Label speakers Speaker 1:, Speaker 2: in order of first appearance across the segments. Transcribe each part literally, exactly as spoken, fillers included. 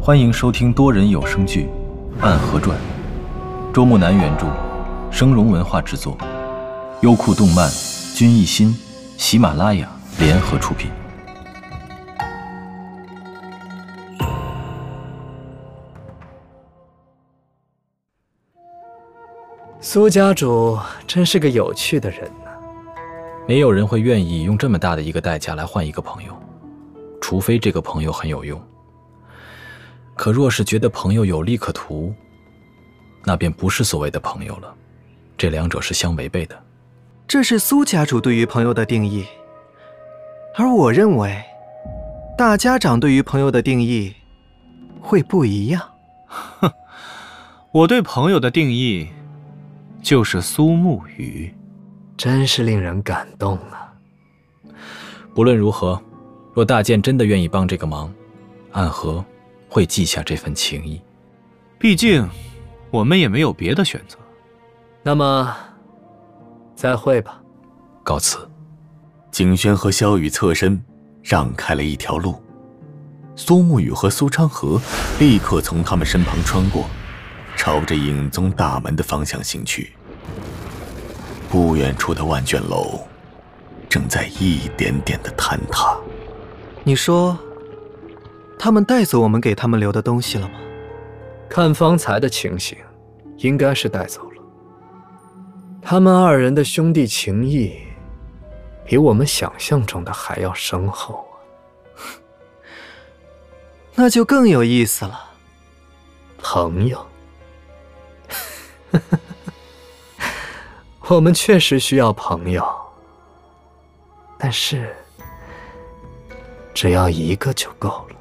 Speaker 1: 欢迎收听多人有声剧《暗河传》，周木南原著，声荣文化制作，优酷动漫、君艺心、喜马拉雅联合出品。
Speaker 2: 苏家主真是个有趣的人呢。
Speaker 1: 没有人会愿意用这么大的一个代价来换一个朋友，除非这个朋友很有用。可若是觉得朋友有利可图，那便不是所谓的朋友了，这两者是相违背的。
Speaker 3: 这是苏家主对于朋友的定义，而我认为大家长对于朋友的定义会不一样。
Speaker 4: 哼，我对朋友的定义就是苏沐雨。
Speaker 2: 真是令人感动啊。
Speaker 1: 不论如何，若大剑真的愿意帮这个忙，暗河会记下这份情谊。
Speaker 4: 毕竟我们也没有别的选择。
Speaker 2: 那么再会吧。
Speaker 1: 告辞。
Speaker 5: 景轩和萧雨侧身让开了一条路，苏沐雨和苏昌河立刻从他们身旁穿过，朝着影宗大门的方向行去。不远处的万卷楼正在一点点的坍塌。
Speaker 3: 你说他们带走我们给他们留的东西了吗？
Speaker 2: 看方才的情形，应该是带走了。他们二人的兄弟情谊比我们想象中的还要深厚啊。
Speaker 3: 那就更有意思了。
Speaker 2: 朋友。我们确实需要朋友，但是只要一个就够了。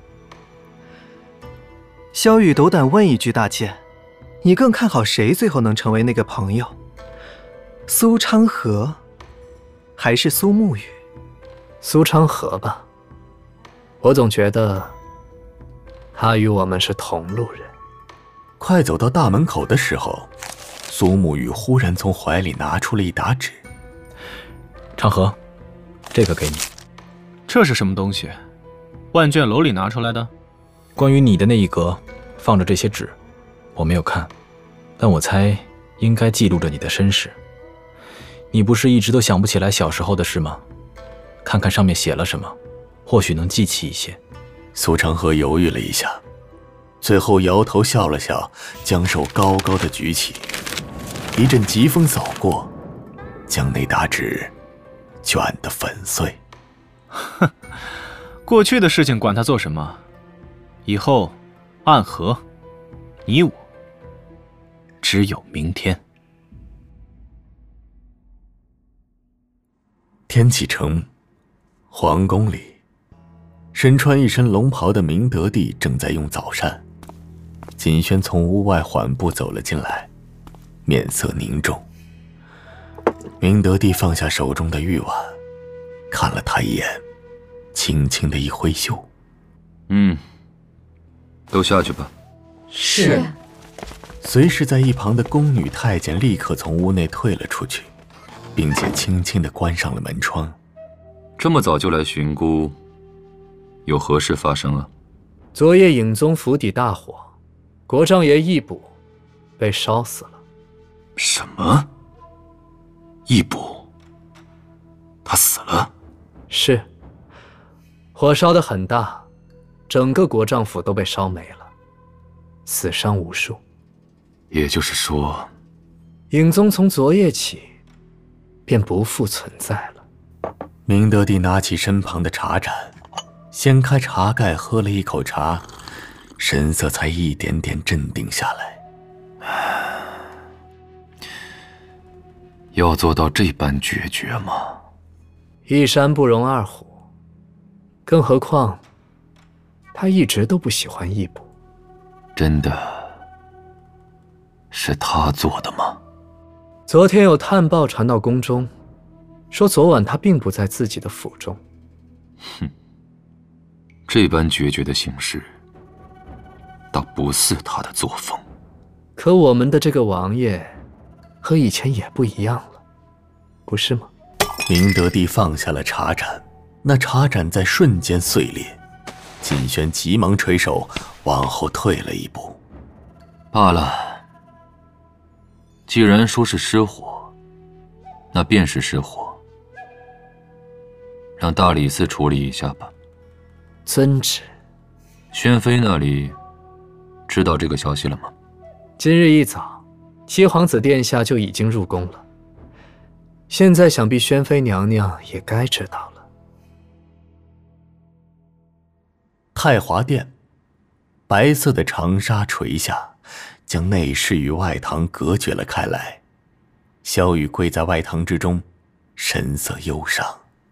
Speaker 3: 萧雨斗胆问一句，大剑，你更看好谁最后能成为那个朋友？苏昌河还是苏沐雨？
Speaker 2: 苏昌河吧，我总觉得他与我们是同路人。
Speaker 5: 快走到大门口的时候，苏沐雨忽然从怀里拿出了一沓纸。
Speaker 1: 昌河，这个给你。
Speaker 4: 这是什么东西？万卷楼里拿出来的？
Speaker 1: 关于你的那一格放着这些纸，我没有看，但我猜应该记录着你的身世。你不是一直都想不起来小时候的事吗？看看上面写了什么，或许能记起一些。
Speaker 5: 苏昌河犹豫了一下，最后摇头笑了笑，将手高高的举起。一阵疾风扫过，将那沓纸卷得粉碎。
Speaker 4: 哼，过去的事情管他做什么？以后，暗河，你我，只有明天。
Speaker 5: 天启城，皇宫里，身穿一身龙袍的明德帝正在用早膳。锦轩从屋外缓步走了进来，面色凝重。明德帝放下手中的玉碗，看了他一眼，轻轻的一挥袖。
Speaker 6: 嗯，都下去吧。
Speaker 7: 是。
Speaker 5: 随时在一旁的宫女太监立刻从屋内退了出去，并且轻轻地关上了门窗。
Speaker 6: 这么早就来寻姑，有何事发生啊？
Speaker 2: 昨夜影宗府邸大火，国丈爷义卜被烧死了。
Speaker 6: 什么？义卜？他死了？
Speaker 2: 是。火烧得很大，整个国丈府都被烧没了，死伤无数。
Speaker 6: 也就是说，
Speaker 2: 影宗从昨夜起便不复存在了。
Speaker 5: 明德帝拿起身旁的茶盏，掀开茶盖喝了一口茶，神色才一点点镇定下来。
Speaker 6: 要做到这般决绝吗？
Speaker 2: 一山不容二虎，更何况他一直都不喜欢义卜。
Speaker 6: 真的是他做的吗？
Speaker 2: 昨天有探报传到宫中，说昨晚他并不在自己的府中。
Speaker 6: 哼，这般决绝的行事，倒不似他的作风。
Speaker 2: 可我们的这个王爷和以前也不一样了，不是吗？
Speaker 5: 明德帝放下了茶盏，那茶盏在瞬间碎裂， 锦轩急忙垂手，往后退了一步。
Speaker 6: 罢了，既然说是失火，那便是失火，让大理寺处理一下吧。
Speaker 2: 遵旨。
Speaker 6: 宣妃那里知道这个消息了吗？
Speaker 2: 今日一早，七皇子殿下就已经入宫了。现在想必宣妃娘娘也该知道了。
Speaker 5: 太华殿，白色的长纱垂下，将内室与外堂隔绝了开来。萧雨跪在外堂之中，神色忧伤。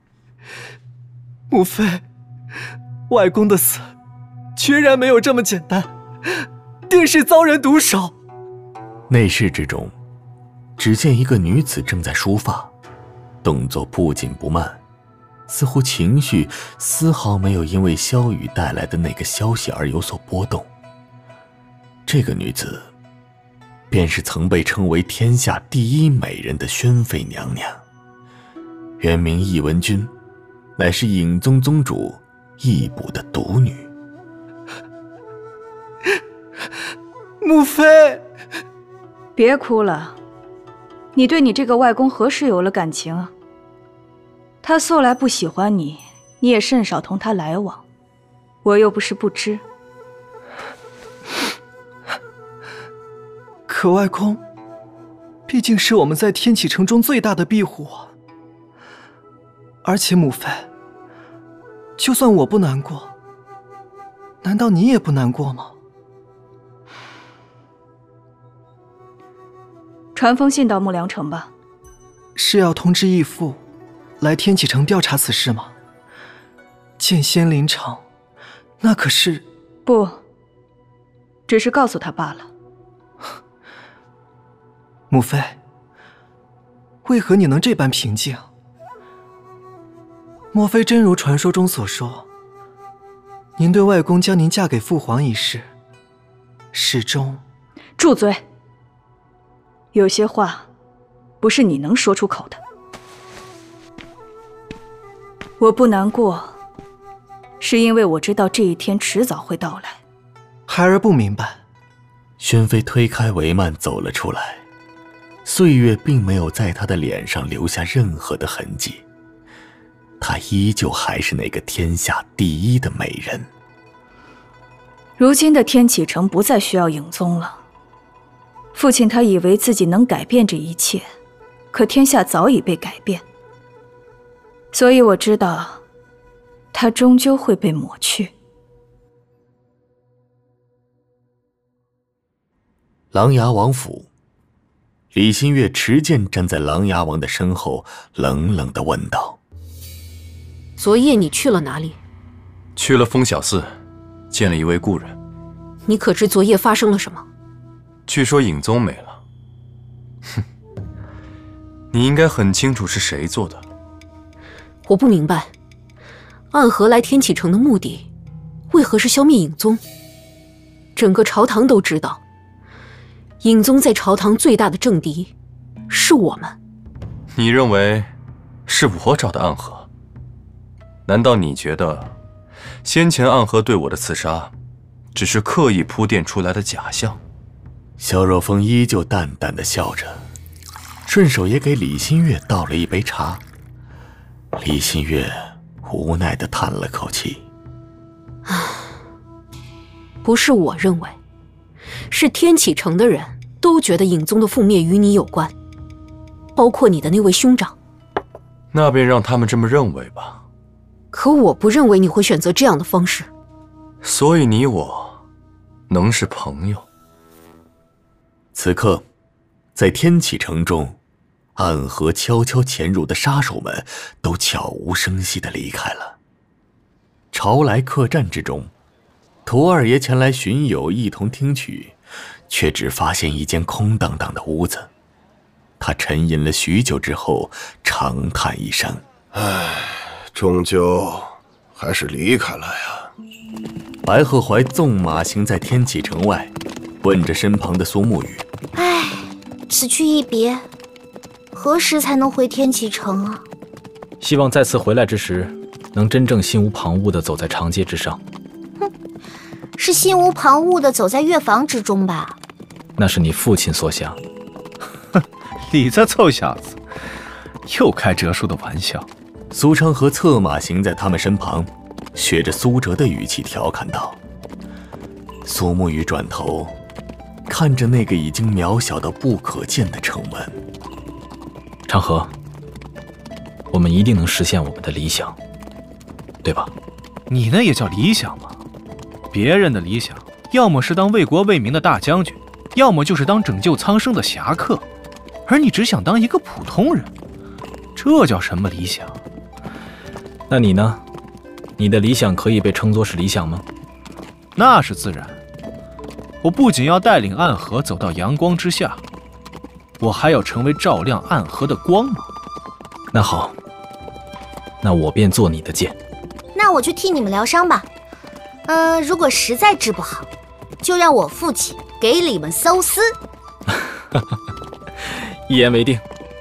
Speaker 3: 母妃，外公的死居然没有这么简单，定是遭人毒手。
Speaker 5: 内室之中，只见一个女子正在梳发，动作不紧不慢，似乎情绪丝毫没有因为萧雨带来的那个消息而有所波动。这个女子便是曾被称为天下第一美人的宣妃娘娘，原名懿文君，乃是颖宗宗主懿卜的独女。
Speaker 3: 母妃，
Speaker 7: 别哭了，你对你这个外公何时有了感情啊？他素来不喜欢你，你也甚少同他来往，我又不是不知。
Speaker 3: 可外公毕竟是我们在天启城中最大的庇护啊。而且母妃，就算我不难过，难道你也不难过吗？
Speaker 7: 传封信到木良城吧。
Speaker 3: 是要通知义父来天启城调查此事吗？见仙临城，那可是……
Speaker 7: 不，只是告诉他罢了。
Speaker 3: 母妃，为何你能这般平静？莫非真如传说中所说，您对外公将您嫁给父皇一事，始终……
Speaker 7: 住嘴！有些话，不是你能说出口的。我不难过，是因为我知道这一天迟早会到来。
Speaker 3: 孩儿不明白。
Speaker 5: 宣妃推开帷幔走了出来，岁月并没有在她的脸上留下任何的痕迹，她依旧还是那个天下第一的美人。
Speaker 7: 如今的天启城不再需要影宗了。父亲他以为自己能改变这一切，可天下早已被改变。所以我知道，他终究会被抹去。
Speaker 5: 琅琊王府，李新月持剑站在琅琊王的身后，冷冷地问道：“
Speaker 8: 昨夜你去了哪里？”
Speaker 9: 去了风晓寺，见了一位故人。
Speaker 8: 你可知昨夜发生了什么？
Speaker 9: 据说影宗没了。哼，你应该很清楚是谁做的。
Speaker 8: 我不明白，暗河来天启城的目的，为何是消灭影宗？整个朝堂都知道，影宗在朝堂最大的政敌是我们。
Speaker 9: 你认为是我找的暗河？难道你觉得先前暗河对我的刺杀，只是刻意铺垫出来的假象？
Speaker 5: 萧若风依旧淡淡的笑着，顺手也给李新月倒了一杯茶。李新月无奈地叹了口气：“
Speaker 8: 不是我认为，是天启城的人都觉得影宗的覆灭与你有关，包括你的那位兄长。
Speaker 9: 那便让他们这么认为吧。
Speaker 8: 可我不认为你会选择这样的方式。
Speaker 9: 所以你我能是朋友？”
Speaker 5: 此刻，在天启城中，暗河悄悄潜入的杀手们都悄无声息地离开了。朝来客栈之中，涂二爷前来寻友一同听曲，却只发现一间空荡荡的屋子。他沉吟了许久之后，长叹一声：“
Speaker 10: 唉，终究还是离开了呀。”
Speaker 5: 白鹤怀纵马行在天启城外，问着身旁的苏沐雨：“
Speaker 11: 唉，此去一别，何时才能回天启城啊？”
Speaker 1: 希望再次回来之时，能真正心无旁骛地走在长街之上。
Speaker 11: 是心无旁骛地走在乐坊之中吧？
Speaker 1: 那是你父亲所想。
Speaker 4: 哼，你这臭小子，又开哲叔的玩笑。
Speaker 5: 苏昌河策马行在他们身旁，学着苏哲的语气调侃道。苏沐雨转头看着那个已经渺小到不可见的城门。
Speaker 1: 长河，我们一定能实现我们的理想，对吧？
Speaker 4: 你那也叫理想吗？别人的理想，要么是当为国为民的大将军，要么就是当拯救苍生的侠客，而你只想当一个普通人，这叫什么理想？
Speaker 1: 那你呢？你的理想可以被称作是理想吗？
Speaker 4: 那是自然。我不仅要带领暗河走到阳光之下，我还要成为照亮暗河的光芒。
Speaker 1: 那好，那我便做你的剑。
Speaker 11: 那我去替你们疗伤吧。嗯、呃，如果实在治不好，就让我父亲给你们搜丝。
Speaker 1: 一言为定。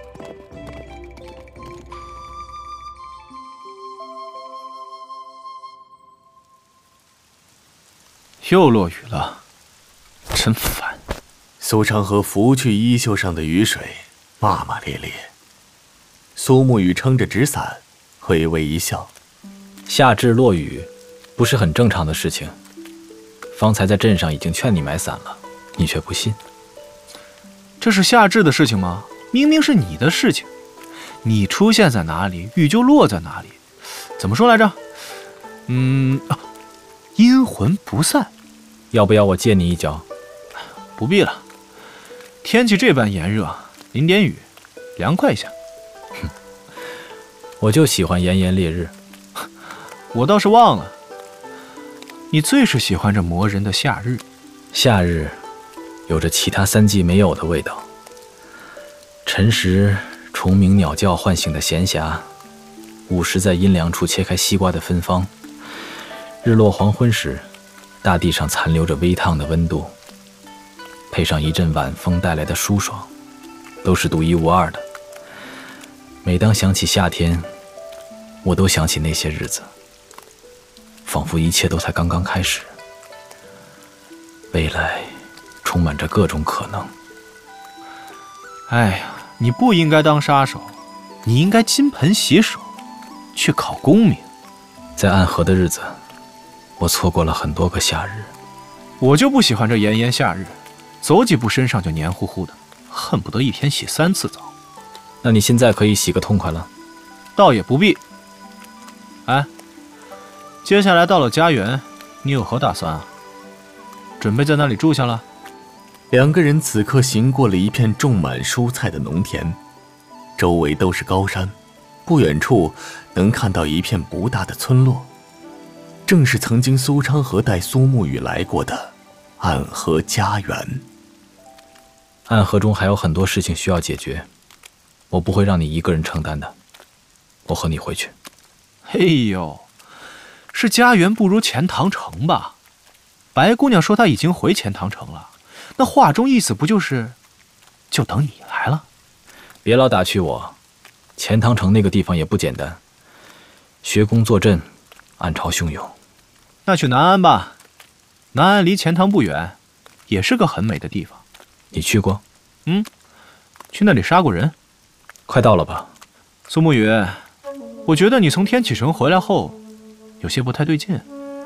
Speaker 4: 又落雨了，真烦。
Speaker 5: 苏长河拂去衣袖上的雨水，骂骂咧咧。苏沐雨撑着纸伞，微微一笑。
Speaker 1: 夏至落雨，不是很正常的事情。方才在镇上已经劝你买伞了，你却不信。
Speaker 4: 这是夏至的事情吗？明明是你的事情，你出现在哪里，雨就落在哪里。怎么说来着？嗯，啊，阴魂不散。
Speaker 1: 要不要我借你一脚？
Speaker 4: 不必了，天气这般炎热，淋点雨，凉快一下。
Speaker 1: 哼，我就喜欢炎炎烈日。
Speaker 4: 我倒是忘了，你最是喜欢这磨人的夏日。
Speaker 1: 夏日有着其他三季没有的味道。晨时虫鸣鸟叫唤醒的闲暇，午时在阴凉处切开西瓜的芬芳，日落黄昏时，大地上残留着微烫的温度，配上一阵晚风带来的舒爽，都是独一无二的。每当想起夏天，我都想起那些日子，仿佛一切都才刚刚开始，未来充满着各种可能。
Speaker 4: 哎呀，你不应该当杀手，你应该金盆洗手，去考功名。
Speaker 1: 在暗河的日子，我错过了很多个夏日。
Speaker 4: 我就不喜欢这炎炎夏日，走几步身上就黏糊糊的，恨不得一天洗三次澡。
Speaker 1: 那你现在可以洗个痛快了？
Speaker 4: 倒也不必。哎，接下来到了家园，你有何打算啊？准备在那里住下了？
Speaker 5: 两个人此刻行过了一片种满蔬菜的农田，周围都是高山，不远处能看到一片不大的村落，正是曾经苏昌河带苏沐雨来过的暗河家园。
Speaker 1: 暗河中还有很多事情需要解决，我不会让你一个人承担的，我和你回去。
Speaker 4: 嘿呦，是家园不如钱塘城吧？白姑娘说她已经回钱塘城了，那话中意思不就是就等你来了？
Speaker 1: 别老打趣我，钱塘城那个地方也不简单，学宫坐镇，暗潮汹涌。
Speaker 4: 那去南安吧，南安离钱塘不远，也是个很美的地方。
Speaker 1: 你去过？
Speaker 4: 嗯，去那里杀过人。
Speaker 1: 快到了吧？
Speaker 4: 苏沐雨，我觉得你从天启城回来后，有些不太对劲。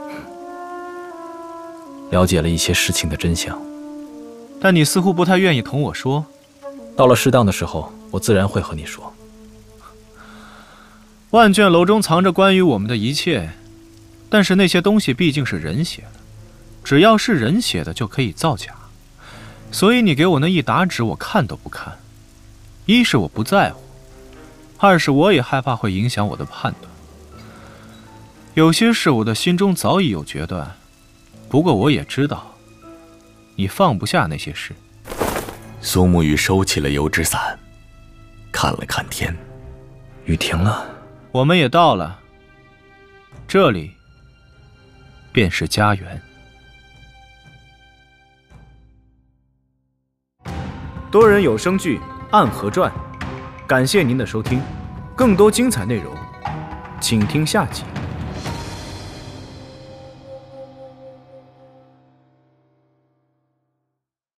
Speaker 1: 了解了一些事情的真相，
Speaker 4: 但你似乎不太愿意同我说。
Speaker 1: 到了适当的时候，我自然会和你说。
Speaker 4: 万卷楼中藏着关于我们的一切，但是那些东西毕竟是人写的，只要是人写的就可以造假，所以你给我那一沓纸，我看都不看。一是我不在乎，二是我也害怕会影响我的判断。有些事我的心中早已有决断，不过我也知道，你放不下那些事。
Speaker 5: 苏沐雨收起了油纸伞，看了看天，
Speaker 1: 雨停了，
Speaker 4: 我们也到了，这里便是家园。多人有声剧《暗河传》，感谢您的收听，更多精彩内容，请听下集。